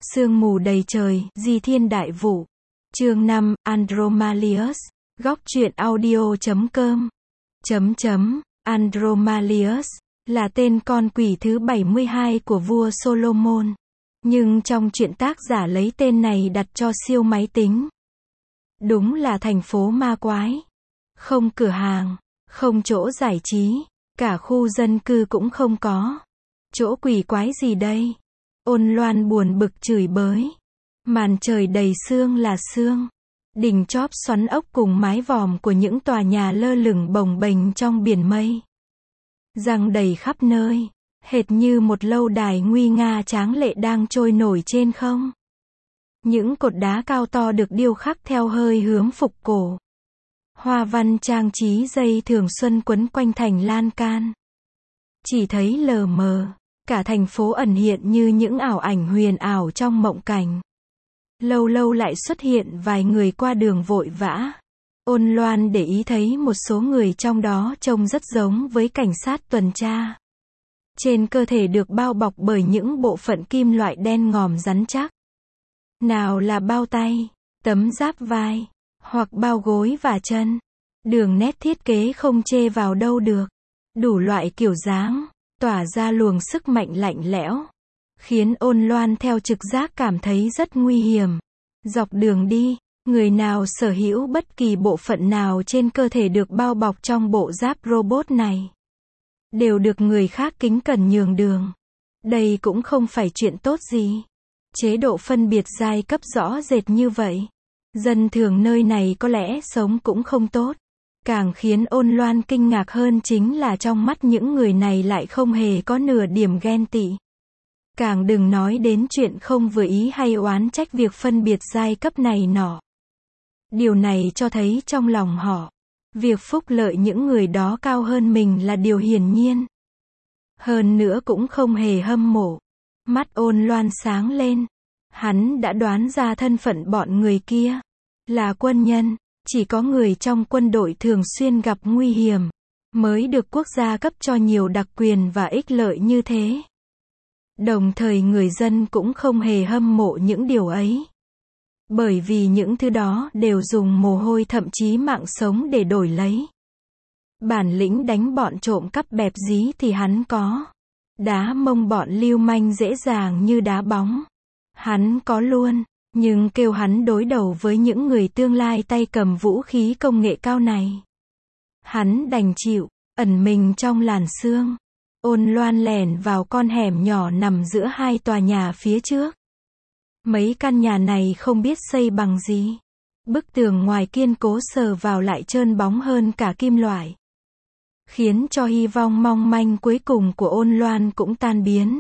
Sương mù đầy trời, Di Thiên Đại Vụ. Chương 5, Andromalius. Góc truyện audio.com. Andromalius là tên con quỷ thứ 72 của vua Solomon. Nhưng trong truyện tác giả lấy tên này đặt cho siêu máy tính. Đúng là thành phố ma quái. Không cửa hàng, không chỗ giải trí, cả khu dân cư cũng không có. Chỗ quỷ quái gì đây? Ôn Loan buồn bực chửi bới. Màn trời đầy sương là sương. Đỉnh chóp xoắn ốc cùng mái vòm của những tòa nhà lơ lửng bồng bềnh trong biển mây. Giăng đầy khắp nơi, hệt như một lâu đài nguy nga tráng lệ đang trôi nổi trên không. Những cột đá cao to được điêu khắc theo hơi hướng phục cổ. Hoa văn trang trí dây thường xuân quấn quanh thành lan can. Chỉ thấy lờ mờ, cả thành phố ẩn hiện như những ảo ảnh huyền ảo trong mộng cảnh. Lâu lâu lại xuất hiện vài người qua đường vội vã. Ôn Loan để ý thấy một số người trong đó trông rất giống với cảnh sát tuần tra. Trên cơ thể được bao bọc bởi những bộ phận kim loại đen ngòm rắn chắc. Nào là bao tay, tấm giáp vai, hoặc bao gối và chân. Đường nét thiết kế không chê vào đâu được. Đủ loại kiểu dáng, tỏa ra luồng sức mạnh lạnh lẽo. Khiến Ôn Loan theo trực giác cảm thấy rất nguy hiểm. Dọc đường đi, người nào sở hữu bất kỳ bộ phận nào trên cơ thể được bao bọc trong bộ giáp robot này, đều được người khác kính cẩn nhường đường. Đây cũng không phải chuyện tốt gì. Chế độ phân biệt giai cấp rõ rệt như vậy. Dân thường nơi này có lẽ sống cũng không tốt. Càng khiến Ôn Loan kinh ngạc hơn chính là trong mắt những người này lại không hề có nửa điểm ghen tị. Càng đừng nói đến chuyện không vừa ý hay oán trách việc phân biệt giai cấp này nọ. Điều này cho thấy trong lòng họ, việc phúc lợi những người đó cao hơn mình là điều hiển nhiên. Hơn nữa cũng không hề hâm mộ. Mắt Ôn Loan sáng lên. Hắn đã đoán ra thân phận bọn người kia. Là quân nhân. Chỉ có người trong quân đội thường xuyên gặp nguy hiểm, mới được quốc gia cấp cho nhiều đặc quyền và ích lợi như thế. Đồng thời người dân cũng không hề hâm mộ những điều ấy. Bởi vì những thứ đó đều dùng mồ hôi thậm chí mạng sống để đổi lấy. Bản lĩnh đánh bọn trộm cắp bẹp dí thì hắn có. Đá mông bọn lưu manh dễ dàng như đá bóng. Hắn có luôn. Nhưng kêu hắn đối đầu với những người tương lai tay cầm vũ khí công nghệ cao này, hắn đành chịu, ẩn mình trong làn sương. Ôn Loan lẻn vào con hẻm nhỏ nằm giữa hai tòa nhà phía trước. Mấy căn nhà này không biết xây bằng gì. Bức tường ngoài kiên cố sờ vào lại trơn bóng hơn cả kim loại. Khiến cho hy vọng mong manh cuối cùng của Ôn Loan cũng tan biến.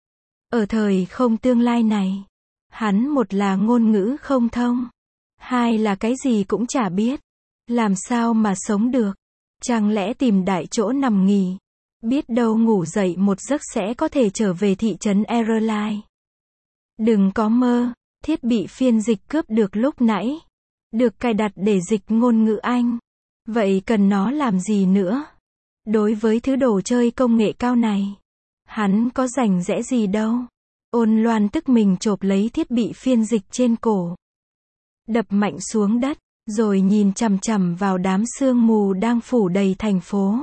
Ở thời không tương lai này, hắn một là ngôn ngữ không thông, hai là cái gì cũng chả biết. Làm sao mà sống được? Chẳng lẽ tìm đại chỗ nằm nghỉ? Biết đâu ngủ dậy một giấc sẽ có thể trở về thị trấn Erline. Đừng có mơ, thiết bị phiên dịch cướp được lúc nãy, được cài đặt để dịch ngôn ngữ Anh. Vậy cần nó làm gì nữa? Đối với thứ đồ chơi công nghệ cao này, hắn có rảnh rẽ gì đâu. Ôn Loan tức mình chộp lấy thiết bị phiên dịch trên cổ, đập mạnh xuống đất, rồi nhìn chằm chằm vào đám sương mù đang phủ đầy thành phố.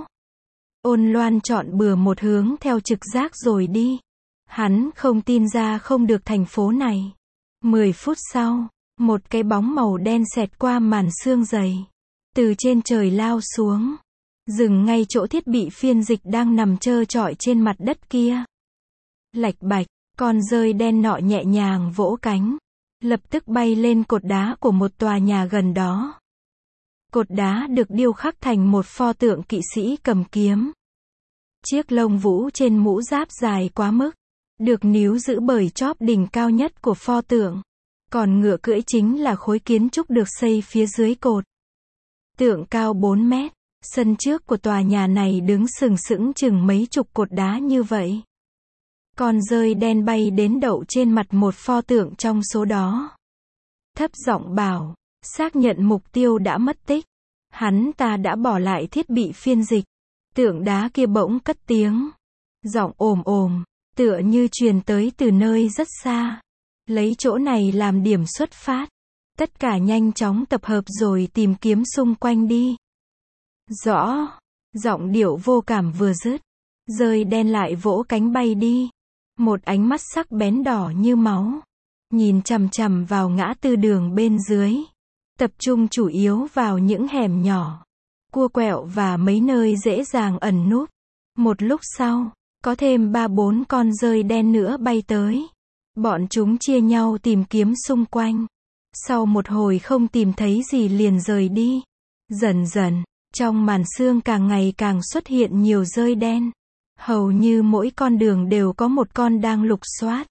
Ôn Loan chọn bừa một hướng theo trực giác rồi đi. Hắn không tin ra không được thành phố này. 10 phút sau, một cái bóng màu đen xẹt qua màn sương dày, từ trên trời lao xuống, dừng ngay chỗ thiết bị phiên dịch đang nằm trơ trọi trên mặt đất kia. Lạch bạch, con dơi đen nọ nhẹ nhàng vỗ cánh, lập tức bay lên cột đá của một tòa nhà gần đó. Cột đá được điêu khắc thành một pho tượng kỵ sĩ cầm kiếm. Chiếc lông vũ trên mũ giáp dài quá mức, được níu giữ bởi chóp đỉnh cao nhất của pho tượng. Còn ngựa cưỡi chính là khối kiến trúc được xây phía dưới cột. Tượng cao 4 mét, sân trước của tòa nhà này đứng sừng sững chừng mấy chục cột đá như vậy. Con dơi đen bay đến đậu trên mặt một pho tượng trong số đó. Thấp giọng bảo, xác nhận mục tiêu đã mất tích. Hắn ta đã bỏ lại thiết bị phiên dịch. Tượng đá kia bỗng cất tiếng. Giọng ồm ồm, tựa như truyền tới từ nơi rất xa. Lấy chỗ này làm điểm xuất phát. Tất cả nhanh chóng tập hợp rồi tìm kiếm xung quanh đi. Rõ. Giọng điệu vô cảm vừa dứt. Dơi đen lại vỗ cánh bay đi. Một ánh mắt sắc bén đỏ như máu. Nhìn chằm chằm vào ngã tư đường bên dưới. Tập trung chủ yếu vào những hẻm nhỏ, cua quẹo và mấy nơi dễ dàng ẩn núp. Một lúc sau, có thêm 3-4 con dơi đen nữa bay tới. Bọn chúng chia nhau tìm kiếm xung quanh. Sau một hồi không tìm thấy gì liền rời đi. Dần dần, trong màn sương càng ngày càng xuất hiện nhiều dơi đen. Hầu như mỗi con đường đều có một con đang lục soát.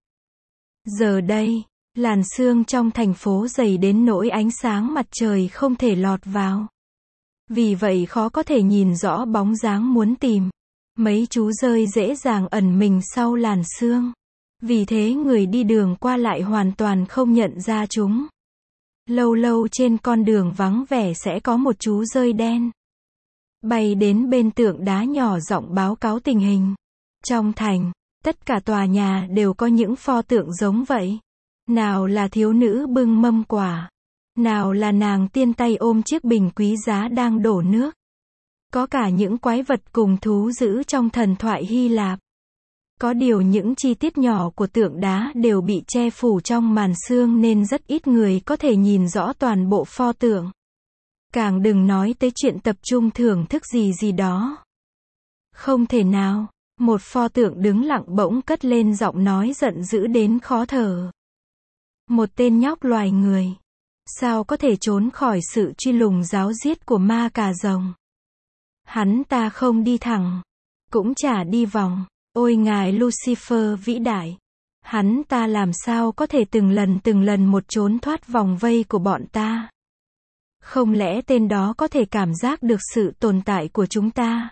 Giờ đây, làn sương trong thành phố dày đến nỗi ánh sáng mặt trời không thể lọt vào. Vì vậy khó có thể nhìn rõ bóng dáng muốn tìm. Mấy chú dơi dễ dàng ẩn mình sau làn sương. Vì thế người đi đường qua lại hoàn toàn không nhận ra chúng. Lâu lâu trên con đường vắng vẻ sẽ có một chú dơi đen bay đến bên tượng đá nhỏ giọng báo cáo tình hình. Trong thành, tất cả tòa nhà đều có những pho tượng giống vậy. Nào là thiếu nữ bưng mâm quả. Nào là nàng tiên tay ôm chiếc bình quý giá đang đổ nước. Có cả những quái vật cùng thú dữ trong thần thoại Hy Lạp. Có điều những chi tiết nhỏ của tượng đá đều bị che phủ trong màn sương nên rất ít người có thể nhìn rõ toàn bộ pho tượng. Càng đừng nói tới chuyện tập trung thưởng thức gì đó. Không thể nào, một pho tượng đứng lặng bỗng cất lên giọng nói giận dữ đến khó thở. Một tên nhóc loài người. Sao có thể trốn khỏi sự truy lùng ráo riết của ma cà rồng? Hắn ta không đi thẳng, cũng chả đi vòng. Ôi ngài Lucifer vĩ đại! Hắn ta làm sao có thể từng lần một trốn thoát vòng vây của bọn ta? Không lẽ tên đó có thể cảm giác được sự tồn tại của chúng ta?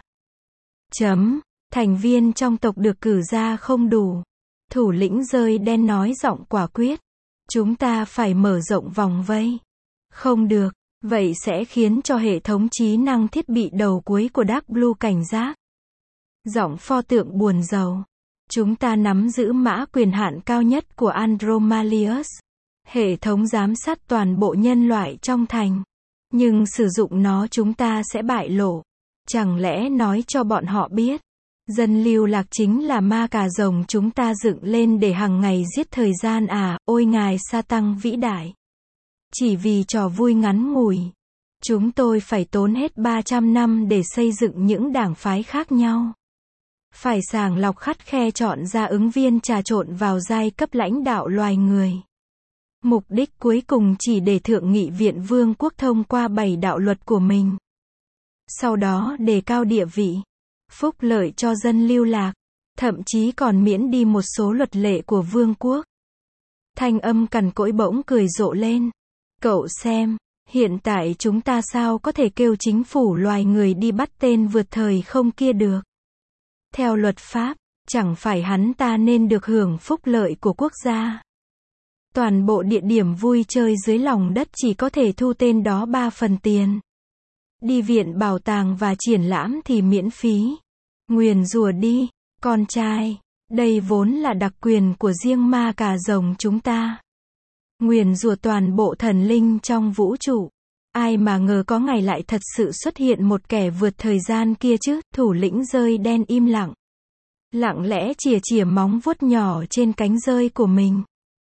Thành viên trong tộc được cử ra không đủ. Thủ lĩnh dơi đen nói giọng quả quyết. Chúng ta phải mở rộng vòng vây. Không được, vậy sẽ khiến cho hệ thống trí năng thiết bị đầu cuối của Dark Blue cảnh giác. Giọng pho tượng buồn rầu. Chúng ta nắm giữ mã quyền hạn cao nhất của Andromalius. Hệ thống giám sát toàn bộ nhân loại trong thành. Nhưng sử dụng nó chúng ta sẽ bại lộ. Chẳng lẽ nói cho bọn họ biết. Dân lưu lạc chính là ma cà rồng chúng ta dựng lên để hàng ngày giết thời gian à, ôi ngài sa tăng vĩ đại. Chỉ vì trò vui ngắn ngủi. Chúng tôi phải tốn hết 300 năm để xây dựng những đảng phái khác nhau. Phải sàng lọc khắt khe chọn ra ứng viên trà trộn vào giai cấp lãnh đạo loài người. Mục đích cuối cùng chỉ để Thượng nghị viện Vương quốc thông qua 7 đạo luật của mình. Sau đó đề cao địa vị, phúc lợi cho dân lưu lạc, thậm chí còn miễn đi một số luật lệ của Vương quốc. Thanh âm cằn cỗi bỗng cười rộ lên. Cậu xem, hiện tại chúng ta sao có thể kêu chính phủ loài người đi bắt tên vượt thời không kia được? Theo luật pháp, chẳng phải hắn ta nên được hưởng phúc lợi của quốc gia. Toàn bộ địa điểm vui chơi dưới lòng đất chỉ có thể thu tên đó 3 phần tiền. Đi viện bảo tàng và triển lãm thì miễn phí. Nguyền rủa đi, con trai. Đây vốn là đặc quyền của riêng ma cà rồng chúng ta. Nguyền rủa toàn bộ thần linh trong vũ trụ. Ai mà ngờ có ngày lại thật sự xuất hiện một kẻ vượt thời gian kia chứ. Thủ lĩnh dơi đen im lặng. Lặng lẽ chìa móng vuốt nhỏ trên cánh dơi của mình.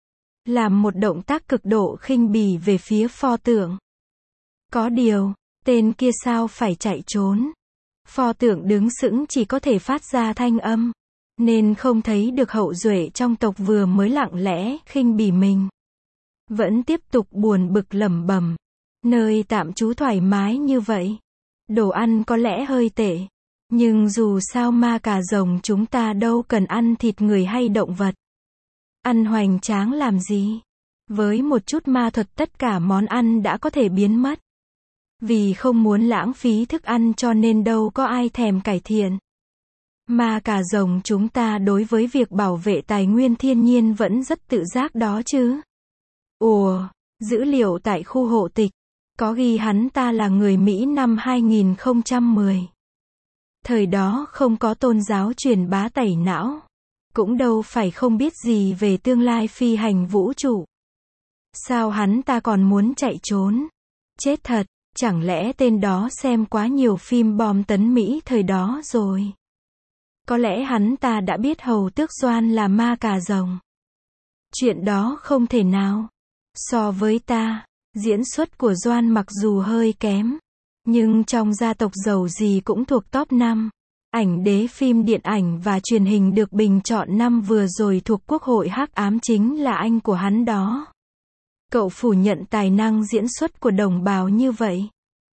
Làm một động tác cực độ khinh bỉ về phía pho tượng. Có điều, tên kia sao phải chạy trốn. Pho tượng đứng sững chỉ có thể phát ra thanh âm. Nên không thấy được hậu duệ trong tộc vừa mới lặng lẽ khinh bỉ mình. Vẫn tiếp tục buồn bực lẩm bẩm. Nơi tạm trú thoải mái như vậy. Đồ ăn có lẽ hơi tệ. Nhưng dù sao ma cà rồng chúng ta đâu cần ăn thịt người hay động vật. Ăn hoành tráng làm gì? Với một chút ma thuật tất cả món ăn đã có thể biến mất. Vì không muốn lãng phí thức ăn cho nên đâu có ai thèm cải thiện. Ma cà rồng chúng ta đối với việc bảo vệ tài nguyên thiên nhiên vẫn rất tự giác đó chứ. Ủa, dữ liệu tại khu hộ tịch, có ghi hắn ta là người Mỹ năm 2010. Thời đó không có tôn giáo truyền bá tẩy não. cũng đâu phải không biết gì về tương lai phi hành vũ trụ. Sao hắn ta còn muốn chạy trốn? Chết thật, chẳng lẽ tên đó xem quá nhiều phim bom tấn Mỹ thời đó rồi? Có lẽ hắn ta đã biết Hầu Tước Doan là ma cà rồng. Chuyện đó không thể nào. So với ta, diễn xuất của Doan mặc dù hơi kém, nhưng trong gia tộc giàu gì cũng thuộc top 5. Ảnh đế phim điện ảnh và truyền hình được bình chọn năm vừa rồi thuộc Quốc hội Hắc Ám chính là anh của hắn đó. Cậu phủ nhận tài năng diễn xuất của đồng bào như vậy.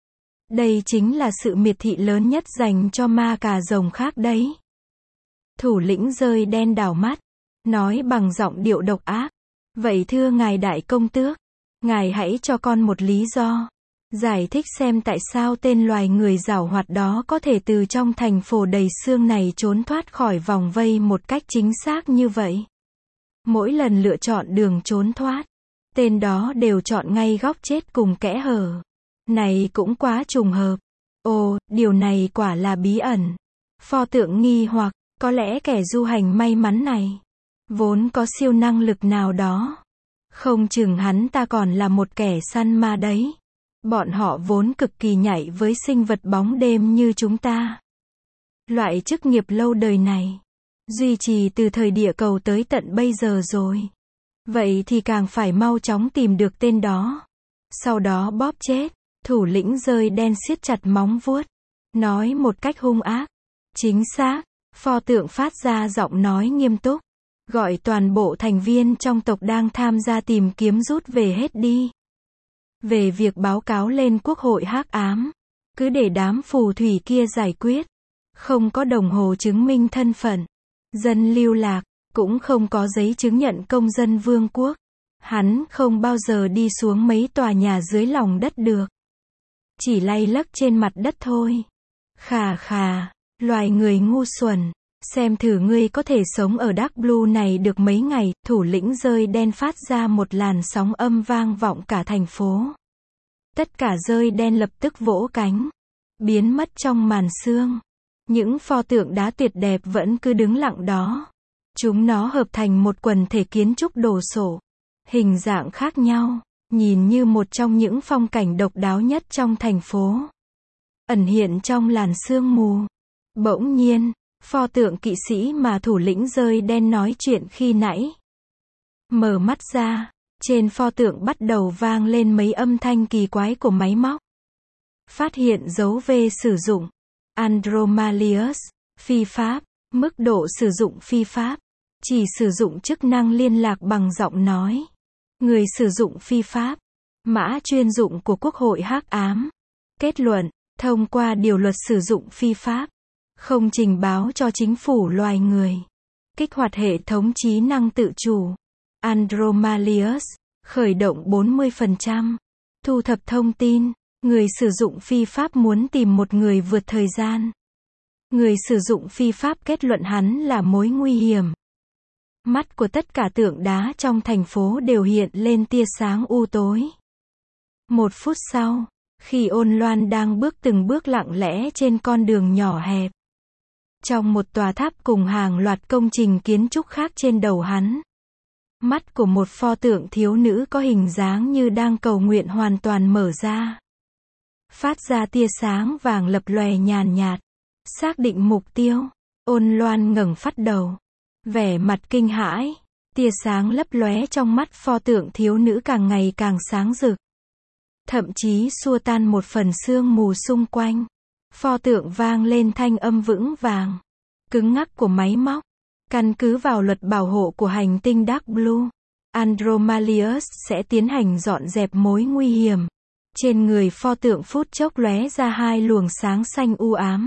Đây chính là sự miệt thị lớn nhất dành cho ma cà rồng khác đấy. Thủ lĩnh Dơi Đen đảo mắt, nói bằng giọng điệu độc ác. Vậy thưa ngài đại công tước, ngài hãy cho con một lý do. Giải thích xem tại sao tên loài người giảo hoạt đó có thể từ trong thành phổ đầy xương này trốn thoát khỏi vòng vây một cách chính xác như vậy. Mỗi lần lựa chọn đường trốn thoát, tên đó đều chọn ngay góc chết cùng kẽ hở. Này cũng quá trùng hợp. Ồ, điều này quả là bí ẩn. Pho tượng nghi hoặc, có lẽ kẻ du hành may mắn này vốn có siêu năng lực nào đó. Không chừng hắn ta còn là một kẻ săn ma đấy. Bọn họ vốn cực kỳ nhạy với sinh vật bóng đêm như chúng ta. Loại chức nghiệp lâu đời này duy trì từ thời địa cầu tới tận bây giờ rồi. Vậy thì càng phải mau chóng tìm được tên đó. Sau đó bóp chết. Thủ lĩnh Dơi Đen siết chặt móng vuốt, nói một cách hung ác. Chính xác, pho tượng phát ra giọng nói nghiêm túc. Gọi toàn bộ thành viên trong tộc đang tham gia tìm kiếm rút về hết đi. Về việc báo cáo lên Quốc hội Hắc Ám, cứ để đám phù thủy kia giải quyết. Không có đồng hồ chứng minh thân phận, dân lưu lạc, cũng không có giấy chứng nhận công dân vương quốc. Hắn không bao giờ đi xuống mấy tòa nhà dưới lòng đất được. Chỉ lay lấc trên mặt đất thôi. Khà khà, loài người ngu xuẩn. Xem thử ngươi có thể sống ở Dark Blue này được mấy ngày. Thủ lĩnh Dơi Đen phát ra một làn sóng âm vang vọng cả thành phố. Tất cả Dơi Đen lập tức vỗ cánh, biến mất trong màn sương. Những pho tượng đá tuyệt đẹp vẫn cứ đứng lặng đó. Chúng nó hợp thành một quần thể kiến trúc đồ sộ, hình dạng khác nhau, nhìn như một trong những phong cảnh độc đáo nhất trong thành phố. Ẩn hiện trong làn sương mù. Bỗng nhiên, pho tượng kỵ sĩ mà thủ lĩnh Dơi Đen nói chuyện khi nãy mở mắt ra, trên pho tượng bắt đầu vang lên mấy âm thanh kỳ quái của máy móc. Phát hiện dấu V sử dụng. Andromalius, phi pháp, mức độ sử dụng phi pháp. Chỉ sử dụng chức năng liên lạc bằng giọng nói. Người sử dụng phi pháp. Mã chuyên dụng của Quốc hội Hắc Ám. Kết luận, thông qua điều luật sử dụng phi pháp. Không trình báo cho chính phủ loài người. Kích hoạt hệ thống trí năng tự chủ. Andromalius, khởi động 40%. Thu thập thông tin. Người sử dụng phi pháp muốn tìm một người vượt thời gian. Người sử dụng phi pháp kết luận hắn là mối nguy hiểm. Mắt của tất cả tượng đá trong thành phố đều hiện lên tia sáng u tối. 1 phút sau, khi Ôn Loan đang bước từng bước lặng lẽ trên con đường nhỏ hẹp, trong một tòa tháp cùng hàng loạt công trình kiến trúc khác trên đầu hắn, mắt của một pho tượng thiếu nữ có hình dáng như đang cầu nguyện hoàn toàn mở ra. Phát ra tia sáng vàng lập lòe nhàn nhạt. Xác định mục tiêu, Ôn Loan ngẩng phát đầu. Vẻ mặt kinh hãi, tia sáng lấp lóe trong mắt pho tượng thiếu nữ càng ngày càng sáng rực. Thậm chí xua tan một phần sương mù xung quanh. Pho tượng vang lên thanh âm vững vàng, cứng ngắc của máy móc. Căn cứ vào luật bảo hộ của hành tinh Dark Blue, Andromalius sẽ tiến hành dọn dẹp mối nguy hiểm. Trên người pho tượng phút chốc lóe ra 2 luồng sáng xanh u ám.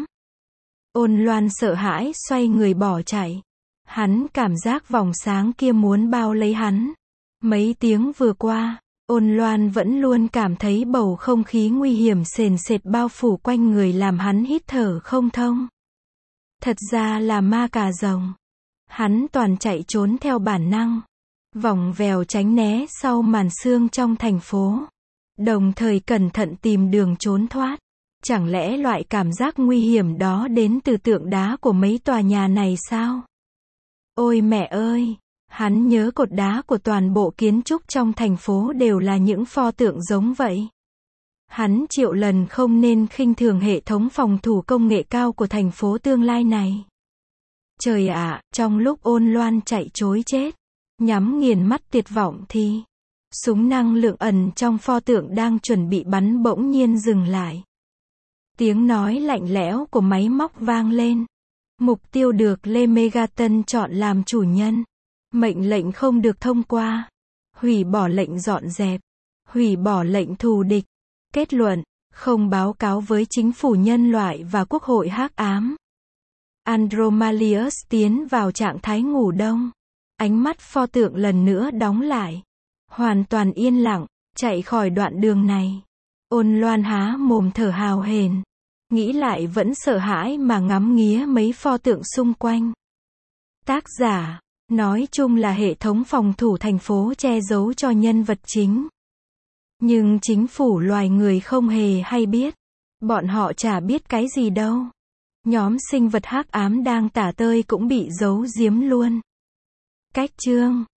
Ôn Loan sợ hãi xoay người bỏ chạy. Hắn cảm giác vòng sáng kia muốn bao lấy hắn. Mấy tiếng vừa qua, Ôn Loan vẫn luôn cảm thấy bầu không khí nguy hiểm sền sệt bao phủ quanh người làm hắn hít thở không thông. Thật ra là ma cà rồng. Hắn toàn chạy trốn theo bản năng, vòng vèo tránh né sau màn sương trong thành phố, đồng thời cẩn thận tìm đường trốn thoát. Chẳng lẽ loại cảm giác nguy hiểm đó đến từ tượng đá của mấy tòa nhà này sao? Ôi mẹ ơi! Hắn nhớ cột đá của toàn bộ kiến trúc trong thành phố đều là những pho tượng giống vậy. Hắn triệu lần không nên khinh thường hệ thống phòng thủ công nghệ cao của thành phố tương lai này. Trời ạ, trong lúc Ôn Loan chạy trối chết, nhắm nghiền mắt tuyệt vọng thì súng năng lượng ẩn trong pho tượng đang chuẩn bị bắn bỗng nhiên dừng lại. Tiếng nói lạnh lẽo của máy móc vang lên. Mục tiêu được Lê Megaton chọn làm chủ nhân. Mệnh lệnh không được thông qua. Hủy bỏ lệnh dọn dẹp. Hủy bỏ lệnh thù địch. Kết luận, không báo cáo với chính phủ nhân loại và quốc hội hắc ám. Andromalius tiến vào trạng thái ngủ đông. Ánh mắt pho tượng lần nữa đóng lại. Hoàn toàn yên lặng, chạy khỏi đoạn đường này. Ôn Loan há mồm thở hào hển. Nghĩ lại vẫn sợ hãi mà ngắm nghía mấy pho tượng xung quanh. Tác giả, nói chung là hệ thống phòng thủ thành phố che giấu cho nhân vật chính. Nhưng chính phủ loài người không hề hay biết. Bọn họ chả biết cái gì đâu. Nhóm sinh vật hắc ám đang tả tơi cũng bị giấu giếm luôn. Cách chương